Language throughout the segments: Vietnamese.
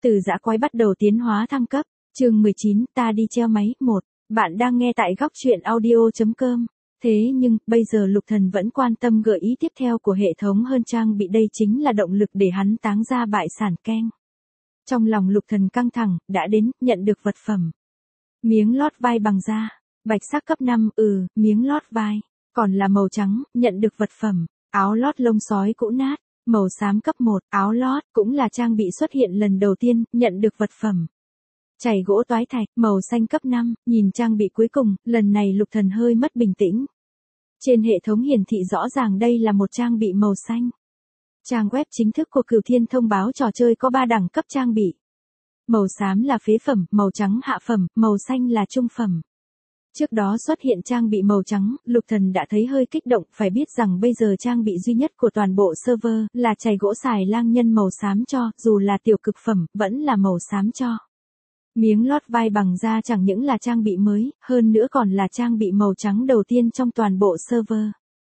Từ dã quái bắt đầu tiến hóa thăng cấp, chương 19, ta đi treo máy, 1. Bạn đang nghe tại góc truyện audio.com. Thế nhưng, bây giờ Lục Thần vẫn quan tâm gợi ý tiếp theo của hệ thống hơn trang bị, đây chính là động lực để hắn táng ra bại sản keng. Trong lòng Lục Thần căng thẳng, đã đến, nhận được vật phẩm. Miếng lót vai bằng da, bạch sắc cấp 5, miếng lót vai, còn là màu trắng, nhận được vật phẩm. Áo lót lông sói cũ nát, màu xám cấp 1, áo lót, cũng là trang bị xuất hiện lần đầu tiên, nhận được vật phẩm. Chày gỗ toái thạch, màu xanh cấp 5, nhìn trang bị cuối cùng, lần này Lục Thần hơi mất bình tĩnh. Trên hệ thống hiển thị rõ ràng đây là một trang bị màu xanh. Trang web chính thức của Cửu Thiên thông báo trò chơi có 3 đẳng cấp trang bị. Màu xám là phế phẩm, màu trắng hạ phẩm, màu xanh là trung phẩm. Trước đó xuất hiện trang bị màu trắng, Lục Thần đã thấy hơi kích động, phải biết rằng bây giờ trang bị duy nhất của toàn bộ server là chày gỗ xài lang nhân màu xám cho, dù là tiểu cực phẩm, vẫn là màu xám cho. Miếng lót vai bằng da chẳng những là trang bị mới, hơn nữa còn là trang bị màu trắng đầu tiên trong toàn bộ server.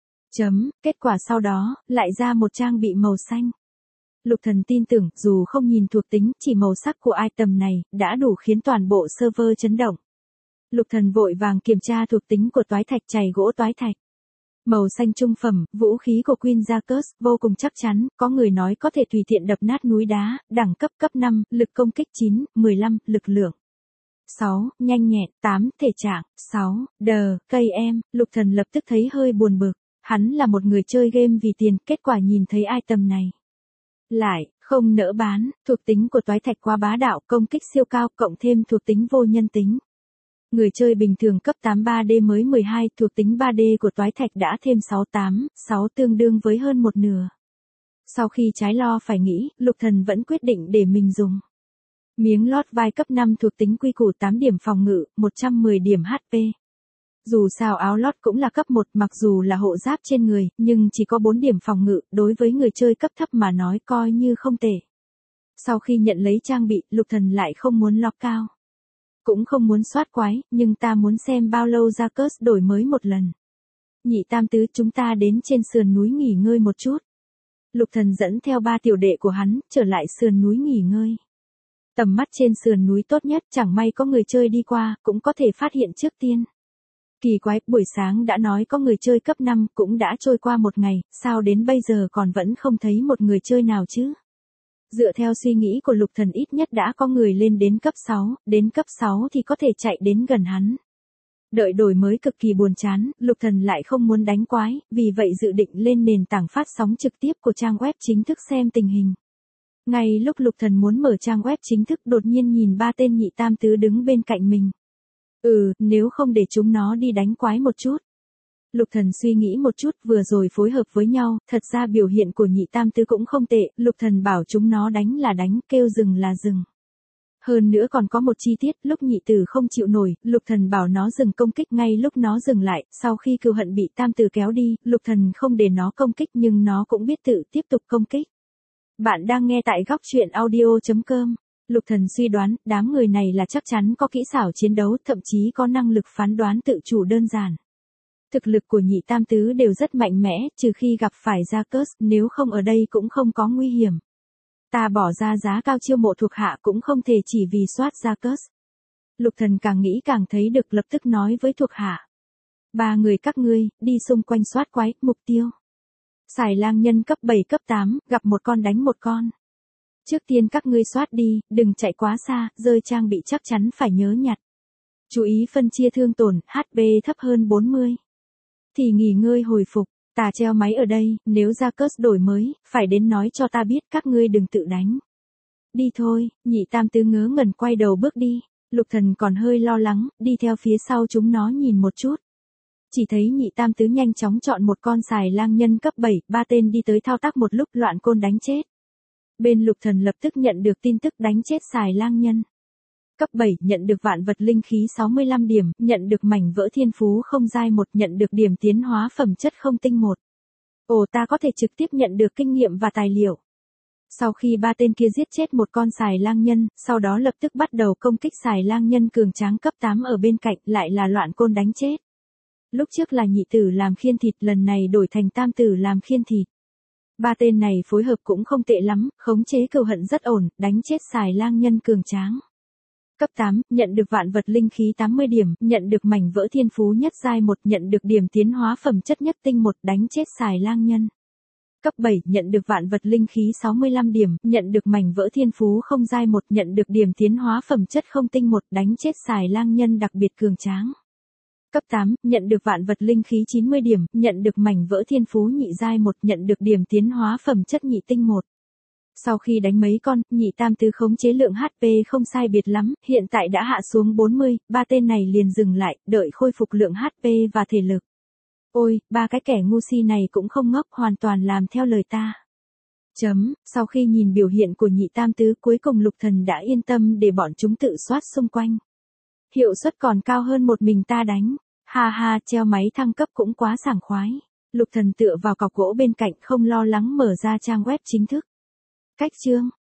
Kết quả sau đó, lại ra một trang bị màu xanh. Lục Thần tin tưởng, dù không nhìn thuộc tính, chỉ màu sắc của item này, đã đủ khiến toàn bộ server chấn động. Lục Thần vội vàng kiểm tra thuộc tính của toái thạch, chày gỗ toái thạch. Màu xanh trung phẩm, vũ khí của Queen Jacques, vô cùng chắc chắn, có người nói có thể tùy tiện đập nát núi đá, đẳng cấp cấp 5, lực công kích 9, 15, lực lượng 6, nhanh nhẹn, 8, thể trạng, 6, KM, Lục Thần lập tức thấy hơi buồn bực, hắn là một người chơi game vì tiền, kết quả nhìn thấy item này. Lại, không nỡ bán, thuộc tính của toái thạch quá bá đạo, công kích siêu cao, cộng thêm thuộc tính vô nhân tính. Người chơi bình thường cấp 8 3D mới 12, thuộc tính 3D của toái thạch đã thêm 6 tương đương với hơn một nửa. Sau khi trái lo phải nghĩ, Lục Thần vẫn quyết định để mình dùng. Miếng lót vai cấp 5 thuộc tính quy củ 8 điểm phòng ngự, 110 điểm HP. Dù sao áo lót cũng là cấp 1, mặc dù là hộ giáp trên người, nhưng chỉ có 4 điểm phòng ngự, đối với người chơi cấp thấp mà nói coi như không tệ. Sau khi nhận lấy trang bị, Lục Thần lại không muốn lọc cao. Cũng không muốn soát quái, nhưng ta muốn xem bao lâu Jacques đổi mới một lần. Nhị tam tứ, chúng ta đến trên sườn núi nghỉ ngơi một chút. Lục Thần dẫn theo 3 tiểu đệ của hắn, trở lại sườn núi nghỉ ngơi. Tầm mắt trên sườn núi tốt nhất, chẳng may có người chơi đi qua, cũng có thể phát hiện trước tiên. Kỳ quái, buổi sáng đã nói có người chơi cấp 5, cũng đã trôi qua một ngày, sao đến bây giờ còn vẫn không thấy một người chơi nào chứ? Dựa theo suy nghĩ của Lục Thần, ít nhất đã có người lên đến cấp 6 thì có thể chạy đến gần hắn. Đợi đổi mới cực kỳ buồn chán, Lục Thần lại không muốn đánh quái, vì vậy dự định lên nền tảng phát sóng trực tiếp của trang web chính thức xem tình hình. Ngay lúc Lục Thần muốn mở trang web chính thức, đột nhiên nhìn 3 tên nhị tam tứ đứng bên cạnh mình. Nếu không để chúng nó đi đánh quái một chút. Lục Thần suy nghĩ một chút, vừa rồi phối hợp với nhau, thật ra biểu hiện của nhị tam tứ cũng không tệ, Lục Thần bảo chúng nó đánh là đánh, kêu dừng là dừng. Hơn nữa còn có một chi tiết, lúc nhị tử không chịu nổi, Lục Thần bảo nó dừng công kích, ngay lúc nó dừng lại, sau khi cừu hận bị tam tử kéo đi, Lục Thần không để nó công kích nhưng nó cũng biết tự tiếp tục công kích. Bạn đang nghe tại góc truyện audio.com. Lục Thần suy đoán, đám người này là chắc chắn có kỹ xảo chiến đấu, thậm chí có năng lực phán đoán tự chủ đơn giản. Thực lực của nhị tam tứ đều rất mạnh mẽ, trừ khi gặp phải Jacques, nếu không ở đây cũng không có nguy hiểm. Ta bỏ ra giá cao chiêu mộ thuộc hạ cũng không thể chỉ vì soát Jacques. Lục Thần càng nghĩ càng thấy được, lập tức nói với thuộc hạ. 3 người các ngươi, đi xung quanh soát quái, mục tiêu. Xài lang nhân cấp 7 cấp 8, gặp một con đánh một con. Trước tiên các ngươi soát đi, đừng chạy quá xa, rơi trang bị chắc chắn phải nhớ nhặt. Chú ý phân chia thương tổn, HP thấp hơn 40. Thì nghỉ ngơi hồi phục, ta treo máy ở đây, nếu Jacques đổi mới, phải đến nói cho ta biết, các ngươi đừng tự đánh. Đi thôi, nhị tam tứ ngớ ngẩn quay đầu bước đi, Lục Thần còn hơi lo lắng, đi theo phía sau chúng nó nhìn một chút. Chỉ thấy nhị tam tứ nhanh chóng chọn một con xài lang nhân cấp 7, 3 tên đi tới thao tác một lúc, loạn côn đánh chết. Bên Lục Thần lập tức nhận được tin tức đánh chết xài lang nhân. Cấp 7, nhận được vạn vật linh khí 65 điểm, nhận được mảnh vỡ thiên phú không giai 1, nhận được điểm tiến hóa phẩm chất không tinh 1. Ta có thể trực tiếp nhận được kinh nghiệm và tài liệu. Sau khi 3 tên kia giết chết một con xài lang nhân, sau đó lập tức bắt đầu công kích xài lang nhân cường tráng cấp 8 ở bên cạnh, lại là loạn côn đánh chết. Lúc trước là nhị tử làm khiên thịt, lần này đổi thành tam tử làm khiên thịt. Ba tên này phối hợp cũng không tệ lắm, khống chế cừu hận rất ổn, đánh chết xài lang nhân cường tráng. Cấp 8, nhận được vạn vật linh khí 80 điểm, nhận được mảnh vỡ thiên phú nhất giai 1, nhận được điểm tiến hóa phẩm chất nhất tinh 1, đánh chết xài lang nhân. Cấp 7, nhận được vạn vật linh khí 65 điểm, nhận được mảnh vỡ thiên phú không giai 1, nhận được điểm tiến hóa phẩm chất không tinh 1, đánh chết xài lang nhân đặc biệt cường tráng. Cấp 8, nhận được vạn vật linh khí 90 điểm, nhận được mảnh vỡ thiên phú nhị giai 1, nhận được điểm tiến hóa phẩm chất nhị tinh 1. Sau khi đánh mấy con, nhị tam tứ khống chế lượng HP không sai biệt lắm, hiện tại đã hạ xuống 40, ba tên này liền dừng lại, đợi khôi phục lượng HP và thể lực. Ôi, ba cái kẻ ngu si này cũng không ngốc, hoàn toàn làm theo lời ta. Sau khi nhìn biểu hiện của nhị tam tứ, cuối cùng Lục Thần đã yên tâm để bọn chúng tự soát xung quanh. Hiệu suất còn cao hơn một mình ta đánh. Ha ha, treo máy thăng cấp cũng quá sảng khoái. Lục Thần tựa vào cọc gỗ bên cạnh không lo lắng mở ra trang web chính thức. Cách chương